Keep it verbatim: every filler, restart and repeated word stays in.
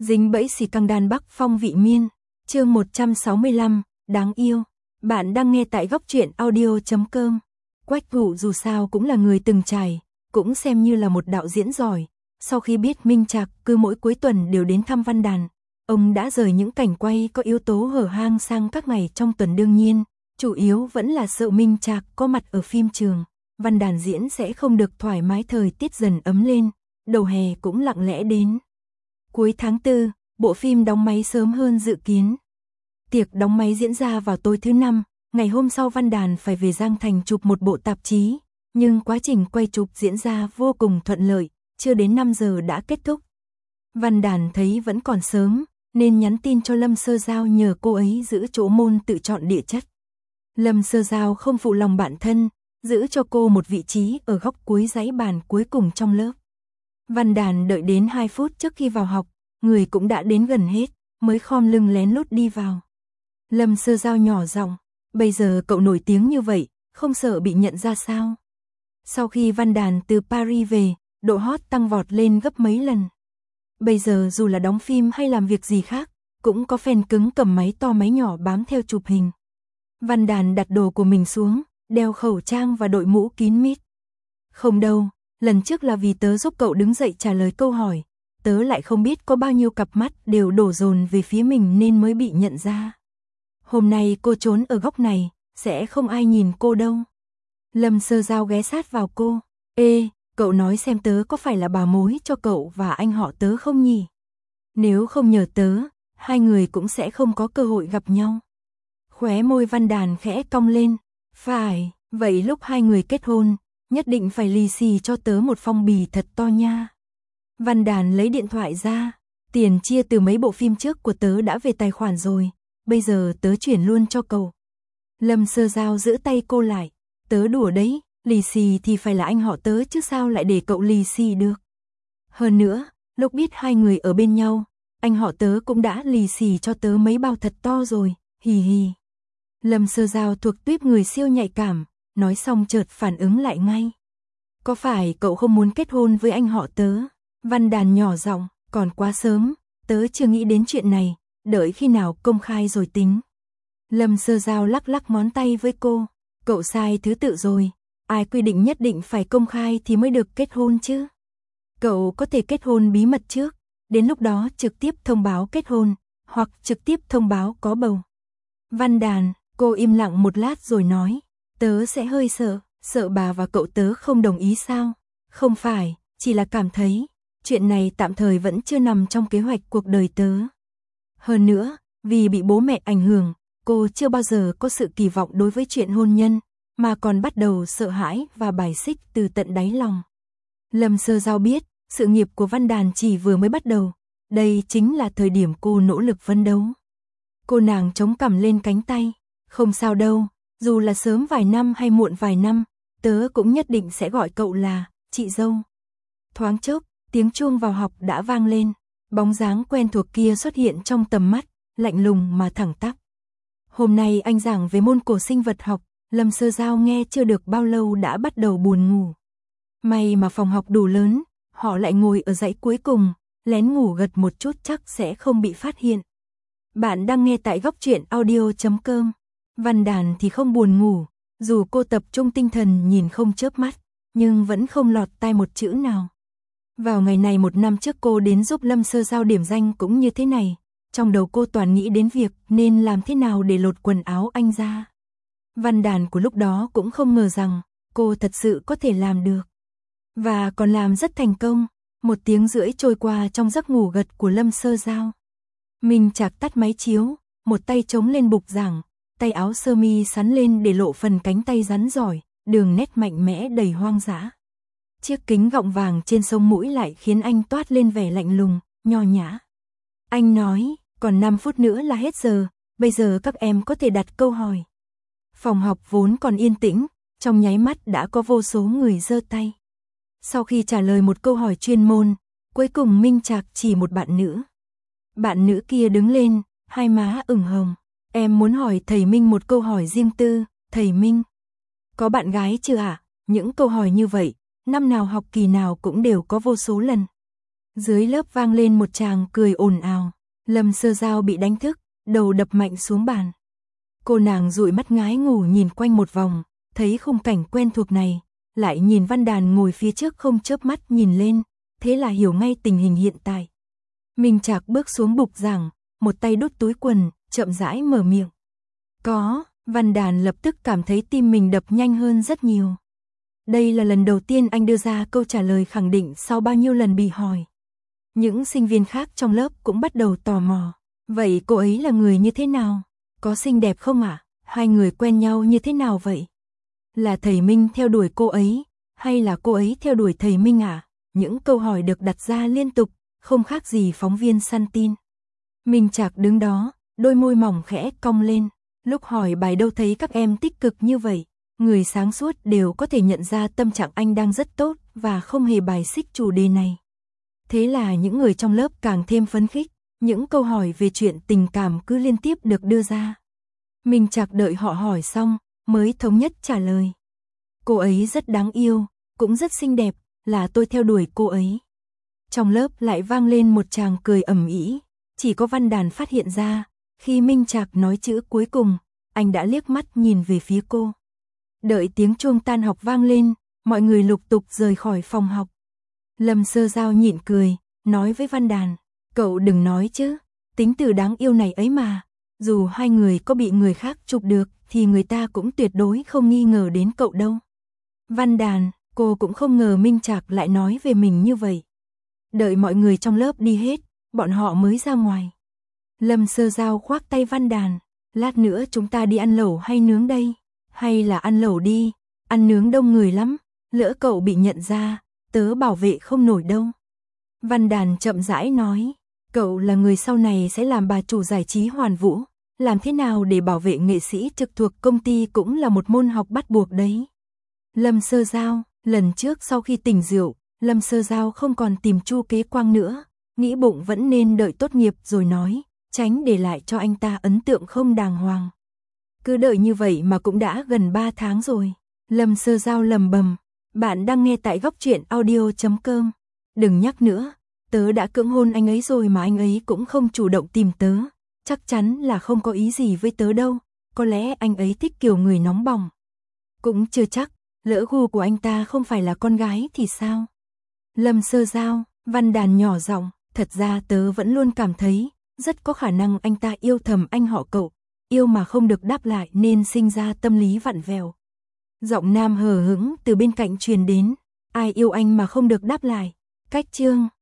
Dính bẫy xì căng đan Bắc Phong vị miên, chương một trăm sáu mươi lăm, đáng yêu. Bạn đang nghe tại góc truyện audio chấm com. Quách Vũ dù sao cũng là người từng trải, cũng xem như là một đạo diễn giỏi. Sau khi biết Minh Trạc cứ mỗi cuối tuần đều đến thăm Văn Đàn, ông đã rời những cảnh quay có yếu tố hở hang sang các ngày trong tuần. Đương nhiên, chủ yếu vẫn là sợ Minh Trạc có mặt ở phim trường, Văn Đàn diễn sẽ không được thoải mái. Thời tiết dần ấm lên, đầu hè cũng lặng lẽ đến. Cuối tháng tư, bộ phim đóng máy sớm hơn dự kiến. Tiệc đóng máy diễn ra vào tối thứ năm, ngày hôm sau Văn Đàn phải về Giang Thành chụp một bộ tạp chí, nhưng quá trình quay chụp diễn ra vô cùng thuận lợi, chưa đến năm giờ đã kết thúc. Văn Đàn thấy vẫn còn sớm, nên nhắn tin cho Lâm Sơ Giao nhờ cô ấy giữ chỗ môn tự chọn địa chất. Lâm Sơ Giao không phụ lòng bạn thân, giữ cho cô một vị trí ở góc cuối dãy bàn cuối cùng trong lớp. Văn Đàn đợi đến hai phút trước khi vào học, người cũng đã đến gần hết, mới khom lưng lén lút đi vào. Lâm Sơ Giao nhỏ giọng, bây giờ cậu nổi tiếng như vậy, không sợ bị nhận ra sao? Sau khi Văn Đàn từ Paris về, độ hot tăng vọt lên gấp mấy lần. Bây giờ dù là đóng phim hay làm việc gì khác, cũng có fan cứng cầm máy to máy nhỏ bám theo chụp hình. Văn Đàn đặt đồ của mình xuống, đeo khẩu trang và đội mũ kín mít. Không đâu, lần trước là vì tớ giúp cậu đứng dậy trả lời câu hỏi, tớ lại không biết có bao nhiêu cặp mắt đều đổ dồn về phía mình nên mới bị nhận ra. Hôm nay cô trốn ở góc này, sẽ không ai nhìn cô đâu. Lâm Sơ Giao ghé sát vào cô. Ê, cậu nói xem tớ có phải là bà mối cho cậu và anh họ tớ không nhỉ? Nếu không nhờ tớ, hai người cũng sẽ không có cơ hội gặp nhau. Khóe môi Văn Đàn khẽ cong lên. Phải, vậy lúc hai người kết hôn, nhất định phải lì xì cho tớ một phong bì thật to nha. Văn Đàn lấy điện thoại ra, tiền chia từ mấy bộ phim trước của tớ đã về tài khoản rồi, bây giờ tớ chuyển luôn cho cậu. Lâm Sơ Giao giữ tay cô lại, tớ đùa đấy, lì xì thì phải là anh họ tớ chứ sao lại để cậu lì xì được. Hơn nữa, lúc biết hai người ở bên nhau, anh họ tớ cũng đã lì xì cho tớ mấy bao thật to rồi, hì hì. Lâm Sơ Giao thuộc tuýp người siêu nhạy cảm, nói xong chợt phản ứng lại ngay. Có phải cậu không muốn kết hôn với anh họ tớ? Văn Đàn nhỏ giọng, còn quá sớm, tớ chưa nghĩ đến chuyện này, đợi khi nào công khai rồi tính. Lâm Sơ Giao lắc lắc ngón tay với cô, cậu sai thứ tự rồi, ai quy định nhất định phải công khai thì mới được kết hôn chứ? Cậu có thể kết hôn bí mật trước, đến lúc đó trực tiếp thông báo kết hôn, hoặc trực tiếp thông báo có bầu. Văn Đàn, cô im lặng một lát rồi nói, tớ sẽ hơi sợ, sợ bà và cậu tớ không đồng ý sao? Không phải, chỉ là cảm thấy, chuyện này tạm thời vẫn chưa nằm trong kế hoạch cuộc đời tớ. Hơn nữa, vì bị bố mẹ ảnh hưởng, cô chưa bao giờ có sự kỳ vọng đối với chuyện hôn nhân, mà còn bắt đầu sợ hãi và bài xích từ tận đáy lòng. Lâm Sơ Giao biết, sự nghiệp của Văn Đàn chỉ vừa mới bắt đầu, đây chính là thời điểm cô nỗ lực phấn đấu. Cô nàng chống cằm lên cánh tay, không sao đâu, dù là sớm vài năm hay muộn vài năm, tớ cũng nhất định sẽ gọi cậu là chị dâu. Thoáng chốc, tiếng chuông vào học đã vang lên, bóng dáng quen thuộc kia xuất hiện trong tầm mắt, lạnh lùng mà thẳng tắp. Hôm nay anh giảng về môn cổ sinh vật học, Lâm Sơ Giao nghe chưa được bao lâu đã bắt đầu buồn ngủ. May mà phòng học đủ lớn, họ lại ngồi ở dãy cuối cùng, lén ngủ gật một chút chắc sẽ không bị phát hiện. Bạn đang nghe tại góc truyện audio chấm com. Văn Đàn thì không buồn ngủ, dù cô tập trung tinh thần nhìn không chớp mắt, nhưng vẫn không lọt tai một chữ nào. Vào ngày này một năm trước cô đến giúp Lâm Sơ Giao điểm danh cũng như thế này, trong đầu cô toàn nghĩ đến việc nên làm thế nào để lột quần áo anh ra. Văn Đàn của lúc đó cũng không ngờ rằng cô thật sự có thể làm được. Và còn làm rất thành công, một tiếng rưỡi trôi qua trong giấc ngủ gật của Lâm Sơ Giao. Minh Trạc tắt máy chiếu, một tay chống lên bục giảng, tay áo sơ mi sắn lên để lộ phần cánh tay rắn giỏi, đường nét mạnh mẽ đầy hoang dã. Chiếc kính gọng vàng trên sống mũi lại khiến anh toát lên vẻ lạnh lùng, nho nhã. Anh nói, còn năm phút nữa là hết giờ, bây giờ các em có thể đặt câu hỏi. Phòng học vốn còn yên tĩnh, trong nháy mắt đã có vô số người giơ tay. Sau khi trả lời một câu hỏi chuyên môn, cuối cùng Minh Trạc chỉ một bạn nữ. Bạn nữ kia đứng lên, hai má ửng hồng. Em muốn hỏi thầy Minh một câu hỏi riêng tư, thầy Minh. Có bạn gái chưa ạ? À? Những câu hỏi như vậy, năm nào học kỳ nào cũng đều có vô số lần. Dưới lớp vang lên một tràng cười ồn ào. Lâm Sơ Giao bị đánh thức, đầu đập mạnh xuống bàn. Cô nàng dụi mắt ngái ngủ nhìn quanh một vòng, thấy khung cảnh quen thuộc này, lại nhìn Văn Đàn ngồi phía trước không chớp mắt nhìn lên, thế là hiểu ngay tình hình hiện tại. Minh Trạc bước xuống bục giảng, một tay đút túi quần, chậm rãi mở miệng. Có, Văn Đàn lập tức cảm thấy tim mình đập nhanh hơn rất nhiều. Đây là lần đầu tiên anh đưa ra câu trả lời khẳng định sau bao nhiêu lần bị hỏi. Những sinh viên khác trong lớp cũng bắt đầu tò mò. Vậy cô ấy là người như thế nào? Có xinh đẹp không ạ? À? Hai người quen nhau như thế nào vậy? Là thầy Minh theo đuổi cô ấy, hay là cô ấy theo đuổi thầy Minh ạ? À? Những câu hỏi được đặt ra liên tục, không khác gì phóng viên săn tin. Minh Trạc đứng đó, đôi môi mỏng khẽ cong lên. Lúc hỏi bài đâu thấy các em tích cực như vậy, người sáng suốt đều có thể nhận ra tâm trạng anh đang rất tốt và không hề bài xích chủ đề này. Thế là những người trong lớp càng thêm phấn khích, những câu hỏi về chuyện tình cảm cứ liên tiếp được đưa ra. Minh Trạc đợi họ hỏi xong, mới thống nhất trả lời. Cô ấy rất đáng yêu, cũng rất xinh đẹp, là tôi theo đuổi cô ấy. Trong lớp lại vang lên một tràng cười ầm ĩ, chỉ có Văn Đàn phát hiện ra, khi Minh Trạc nói chữ cuối cùng, anh đã liếc mắt nhìn về phía cô. Đợi tiếng chuông tan học vang lên, mọi người lục tục rời khỏi phòng học. Lâm Sơ Giao nhịn cười, nói với Văn Đàn, cậu đừng nói chứ, tính từ đáng yêu này ấy mà, dù hai người có bị người khác chụp được thì người ta cũng tuyệt đối không nghi ngờ đến cậu đâu. Văn Đàn, cô cũng không ngờ Minh Trạc lại nói về mình như vậy. Đợi mọi người trong lớp đi hết, bọn họ mới ra ngoài. Lâm Sơ Giao khoác tay Văn Đàn, lát nữa chúng ta đi ăn lẩu hay nướng đây? Hay là ăn lẩu đi, ăn nướng đông người lắm, lỡ cậu bị nhận ra, tớ bảo vệ không nổi đâu. Văn Đàn chậm rãi nói, cậu là người sau này sẽ làm bà chủ giải trí Hoàn Vũ, làm thế nào để bảo vệ nghệ sĩ trực thuộc công ty cũng là một môn học bắt buộc đấy. Lâm Sơ Giao, lần trước sau khi tỉnh rượu, Lâm Sơ Giao không còn tìm Chu Kế Quang nữa, nghĩ bụng vẫn nên đợi tốt nghiệp rồi nói, tránh để lại cho anh ta ấn tượng không đàng hoàng. Cứ đợi như vậy mà cũng đã gần ba tháng rồi. Lâm Sơ Giao lầm bầm, bạn đang nghe tại góc truyện audio chấm com. Đừng nhắc nữa, tớ đã cưỡng hôn anh ấy rồi mà anh ấy cũng không chủ động tìm tớ. Chắc chắn là không có ý gì với tớ đâu, có lẽ anh ấy thích kiểu người nóng bỏng. Cũng chưa chắc, lỡ gu của anh ta không phải là con gái thì sao? Lâm Sơ Giao, Văn Đàn nhỏ giọng, thật ra tớ vẫn luôn cảm thấy, rất có khả năng anh ta yêu thầm anh họ cậu, yêu mà không được đáp lại nên sinh ra tâm lý vặn vẹo. Giọng nam hờ hững từ bên cạnh truyền đến, ai yêu anh mà không được đáp lại, cách chương.